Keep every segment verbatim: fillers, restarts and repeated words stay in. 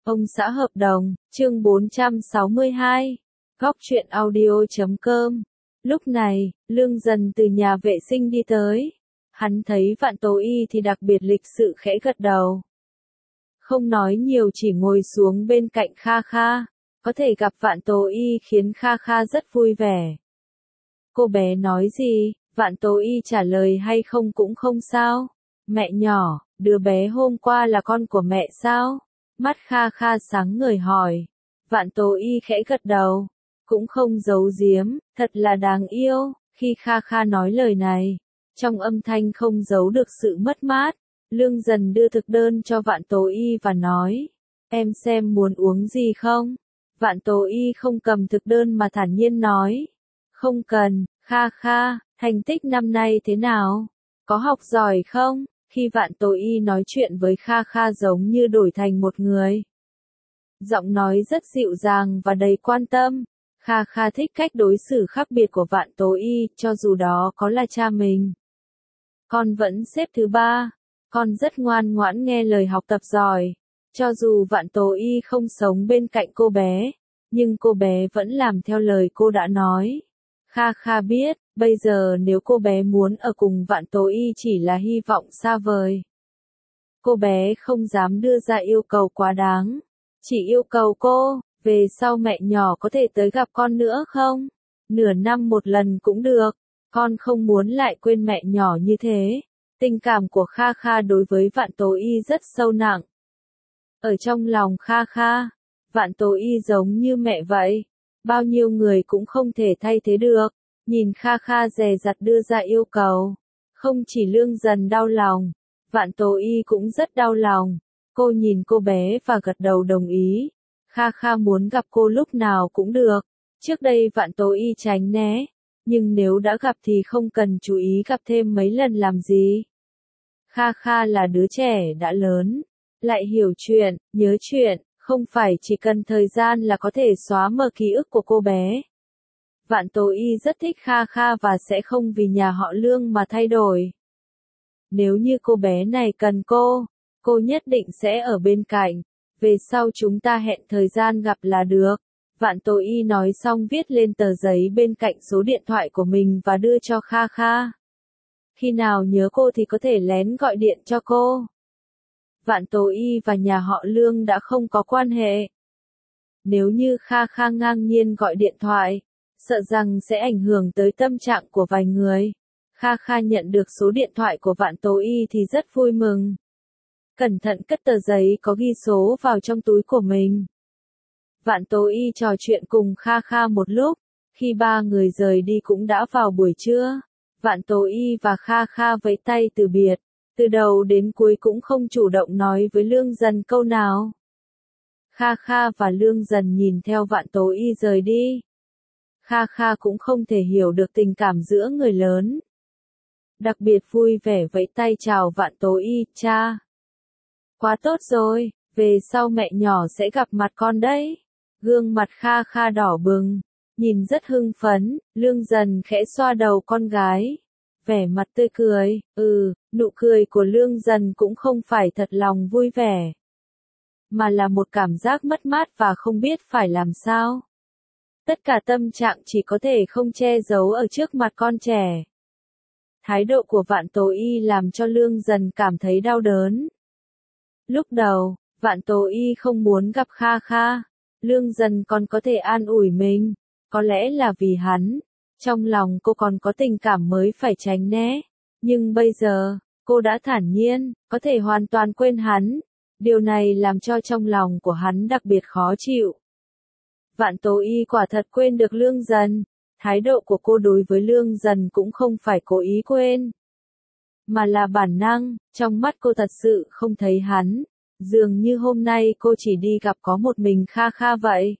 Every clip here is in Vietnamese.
Ông xã hợp đồng, chương bốn trăm sáu mươi hai. Góc truyện audio chấm com. Lúc này, Lương Dần từ nhà vệ sinh đi tới. Hắn thấy Vạn Tố Y thì đặc biệt lịch sự khẽ gật đầu. Không nói nhiều, chỉ ngồi xuống bên cạnh Kha Kha. Có thể gặp Vạn Tố Y khiến Kha Kha rất vui vẻ. Cô bé nói gì, Vạn Tố Y trả lời hay không cũng không sao. Mẹ nhỏ, đứa bé hôm qua là con của mẹ sao? Mắt Kha Kha sáng ngời hỏi. Vạn Tố Y khẽ gật đầu, cũng không giấu giếm, thật là đáng yêu. Khi Kha Kha nói lời này, trong âm thanh không giấu được sự mất mát. Lương Dần đưa thực đơn cho Vạn Tố Y và nói, em xem muốn uống gì không? Vạn Tố Y không cầm thực đơn mà thản nhiên nói, không cần. Kha Kha, thành tích năm nay thế nào? Có học giỏi không? Khi Vạn Tố Y nói chuyện với Kha Kha giống như đổi thành một người. Giọng nói rất dịu dàng và đầy quan tâm. Kha Kha thích cách đối xử khác biệt của Vạn Tố Y, cho dù đó có là cha mình. Con vẫn xếp thứ ba. Con rất ngoan ngoãn nghe lời học tập giỏi. Cho dù Vạn Tố Y không sống bên cạnh cô bé, nhưng cô bé vẫn làm theo lời cô đã nói. Kha Kha biết, bây giờ nếu cô bé muốn ở cùng Vạn Tố Y chỉ là hy vọng xa vời. Cô bé không dám đưa ra yêu cầu quá đáng. Chỉ yêu cầu cô, về sau mẹ nhỏ có thể tới gặp con nữa không? Nửa năm một lần cũng được. Con không muốn lại quên mẹ nhỏ như thế. Tình cảm của Kha Kha đối với Vạn Tố Y rất sâu nặng. Ở trong lòng Kha Kha, Vạn Tố Y giống như mẹ vậy. Bao nhiêu người cũng không thể thay thế được. Nhìn Kha Kha dè dặt đưa ra yêu cầu. Không chỉ Lương Dần đau lòng, Vạn Tố Y cũng rất đau lòng. Cô nhìn cô bé và gật đầu đồng ý. Kha Kha muốn gặp cô lúc nào cũng được. Trước đây Vạn Tố Y tránh né. Nhưng nếu đã gặp thì không cần chú ý gặp thêm mấy lần làm gì. Kha Kha là đứa trẻ đã lớn. Lại hiểu chuyện, nhớ chuyện. Không phải chỉ cần thời gian là có thể xóa mờ ký ức của cô bé. Vạn Tố Y rất thích Kha Kha và sẽ không vì nhà họ Lương mà thay đổi. Nếu như cô bé này cần cô, cô nhất định sẽ ở bên cạnh. Về sau chúng ta hẹn thời gian gặp là được. Vạn Tố Y nói xong viết lên tờ giấy bên cạnh số điện thoại của mình và đưa cho Kha Kha. Khi nào nhớ cô thì có thể lén gọi điện cho cô. Vạn Tố Y và nhà họ Lương đã không có quan hệ. Nếu như Kha Kha ngang nhiên gọi điện thoại, sợ rằng sẽ ảnh hưởng tới tâm trạng của vài người. Kha Kha nhận được số điện thoại của Vạn Tố Y thì rất vui mừng. Cẩn thận cất tờ giấy có ghi số vào trong túi của mình. Vạn Tố Y trò chuyện cùng Kha Kha một lúc. Khi ba người rời đi cũng đã vào buổi trưa. Vạn Tố Y và Kha Kha vẫy tay từ biệt. Từ đầu đến cuối cũng không chủ động nói với Lương Dần câu nào. Kha Kha và Lương Dần nhìn theo Vạn Tố Y rời đi. Kha Kha cũng không thể hiểu được tình cảm giữa người lớn. Đặc biệt vui vẻ vẫy tay chào Vạn Tố Y, cha. Quá tốt rồi, về sau mẹ nhỏ sẽ gặp mặt con đấy. Gương mặt Kha Kha đỏ bừng, nhìn rất hưng phấn. Lương Dần khẽ xoa đầu con gái. Vẻ mặt tươi cười, ừ, nụ cười của Lương Dần cũng không phải thật lòng vui vẻ. Mà là một cảm giác mất mát và không biết phải làm sao. Tất cả tâm trạng chỉ có thể không che giấu ở trước mặt con trẻ. Thái độ của Vạn Tố Y làm cho Lương Dần cảm thấy đau đớn. Lúc đầu, Vạn Tố Y không muốn gặp Kha Kha. Lương Dần còn có thể an ủi mình. Có lẽ là vì hắn. Trong lòng cô còn có tình cảm mới phải tránh né. Nhưng bây giờ, cô đã thản nhiên, có thể hoàn toàn quên hắn. Điều này làm cho trong lòng của hắn đặc biệt khó chịu. Vạn Tố Y quả thật quên được Lương Dần. Thái độ của cô đối với Lương Dần cũng không phải cố ý quên. Mà là bản năng, trong mắt cô thật sự không thấy hắn. Dường như hôm nay cô chỉ đi gặp có một mình Kha Kha vậy.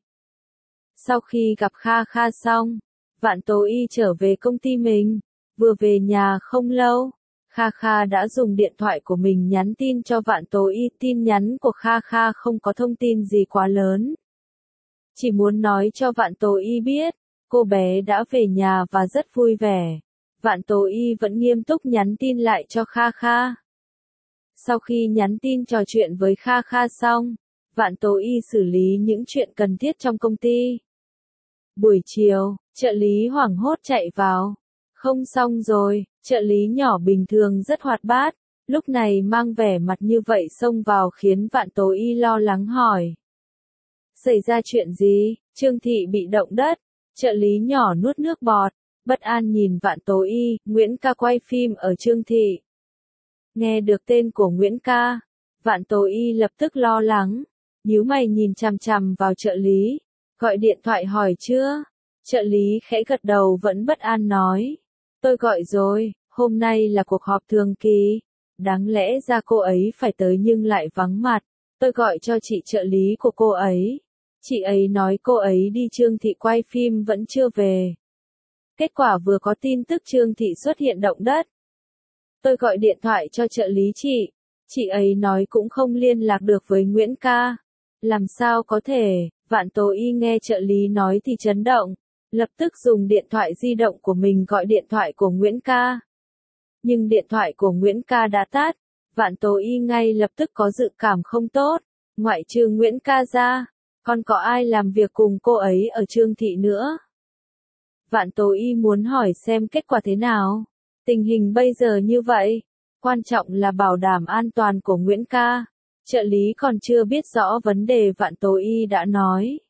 Sau khi gặp Kha Kha xong, Vạn Tố Y trở về công ty mình. Vừa về nhà không lâu, Kha Kha đã dùng điện thoại của mình nhắn tin cho Vạn Tố Y. Tin nhắn của Kha Kha không có thông tin gì quá lớn. Chỉ muốn nói cho Vạn Tố Y biết, cô bé đã về nhà và rất vui vẻ. Vạn Tố Y vẫn nghiêm túc nhắn tin lại cho Kha Kha. Sau khi nhắn tin trò chuyện với Kha Kha xong, Vạn Tố Y xử lý những chuyện cần thiết trong công ty. Buổi chiều, trợ lý hoảng hốt chạy vào. Không xong rồi, trợ lý nhỏ bình thường rất hoạt bát, lúc này mang vẻ mặt như vậy xông vào khiến Vạn Tố Y lo lắng hỏi. Xảy ra chuyện gì? Trương Thị bị động đất. Trợ lý nhỏ nuốt nước bọt, bất an nhìn Vạn Tố Y. Nguyễn ca quay phim ở Trương Thị. Nghe được tên của Nguyễn ca, Vạn Tố Y lập tức lo lắng, nhíu mày nhìn chằm chằm vào trợ lý. Gọi điện thoại hỏi chưa? Trợ lý khẽ gật đầu vẫn bất an nói. Tôi gọi rồi, hôm nay là cuộc họp thường kỳ. Đáng lẽ ra cô ấy phải tới nhưng lại vắng mặt. Tôi gọi cho chị trợ lý của cô ấy. Chị ấy nói cô ấy đi Trương Thị quay phim vẫn chưa về. Kết quả vừa có tin tức Trương Thị xuất hiện động đất. Tôi gọi điện thoại cho trợ lý chị. Chị ấy nói cũng không liên lạc được với Nguyễn ca. Làm sao có thể? Vạn Tố Y nghe trợ lý nói thì chấn động. Lập tức dùng điện thoại di động của mình gọi điện thoại của Nguyễn ca. Nhưng điện thoại của Nguyễn ca đã tắt. Vạn Tố Y ngay lập tức có dự cảm không tốt. Ngoại trừ Nguyễn ca ra, còn có ai làm việc cùng cô ấy ở Trương Thị nữa? Vạn Tố Y muốn hỏi xem kết quả thế nào. Tình hình bây giờ như vậy, quan trọng là bảo đảm an toàn của Nguyễn ca. Trợ lý còn chưa biết rõ vấn đề Vạn Tố Y đã nói.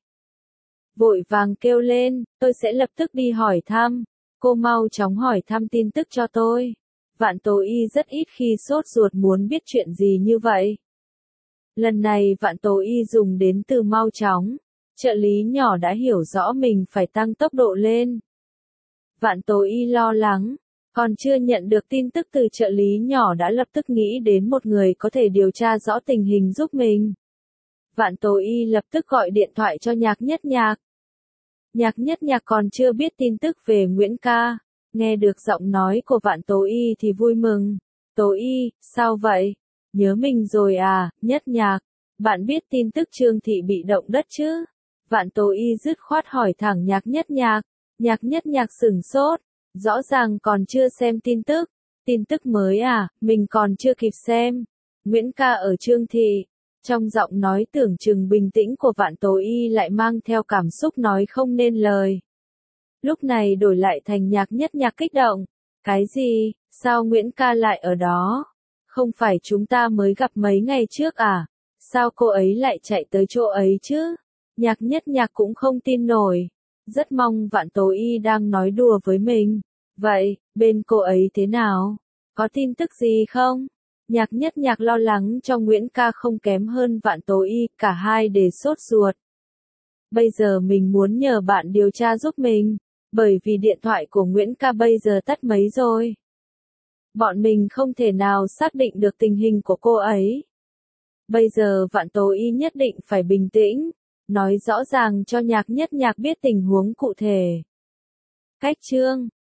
Vội vàng kêu lên, tôi sẽ lập tức đi hỏi thăm. Cô mau chóng hỏi thăm tin tức cho tôi. Vạn Tố Y rất ít khi sốt ruột muốn biết chuyện gì như vậy. Lần này Vạn Tố Y dùng đến từ mau chóng. Trợ lý nhỏ đã hiểu rõ mình phải tăng tốc độ lên. Vạn Tố Y lo lắng, còn chưa nhận được tin tức từ trợ lý nhỏ đã lập tức nghĩ đến một người có thể điều tra rõ tình hình giúp mình. Vạn Tố Y lập tức gọi điện thoại cho Nhạc Nhất Nhạc. Nhạc Nhất Nhạc còn chưa biết tin tức về Nguyễn ca. Nghe được giọng nói của Vạn Tố Y thì vui mừng. Tố Y, sao vậy? Nhớ mình rồi à, Nhất Nhạc. Bạn biết tin tức Trương Thị bị động đất chứ? Vạn Tố Y dứt khoát hỏi thẳng Nhạc Nhất Nhạc. Nhạc Nhất Nhạc sửng sốt. Rõ ràng còn chưa xem tin tức. Tin tức mới à, mình còn chưa kịp xem. Nguyễn ca ở Trương Thị. Trong giọng nói tưởng chừng bình tĩnh của Vạn Tố Y lại mang theo cảm xúc nói không nên lời. Lúc này đổi lại thành Nhạc Nhất Nhạc kích động. Cái gì? Sao Nguyễn ca lại ở đó? Không phải chúng ta mới gặp mấy ngày trước à? Sao cô ấy lại chạy tới chỗ ấy chứ? Nhạc Nhất Nhạc cũng không tin nổi. Rất mong Vạn Tố Y đang nói đùa với mình. Vậy, bên cô ấy thế nào? Có tin tức gì không? Nhạc Nhất Nhạc lo lắng cho Nguyễn ca không kém hơn Vạn Tố Y, cả hai đều sốt ruột. Bây giờ mình muốn nhờ bạn điều tra giúp mình, bởi vì điện thoại của Nguyễn ca bây giờ tắt máy rồi. Bọn mình không thể nào xác định được tình hình của cô ấy. Bây giờ Vạn Tố Y nhất định phải bình tĩnh, nói rõ ràng cho Nhạc Nhất Nhạc biết tình huống cụ thể. Cách chương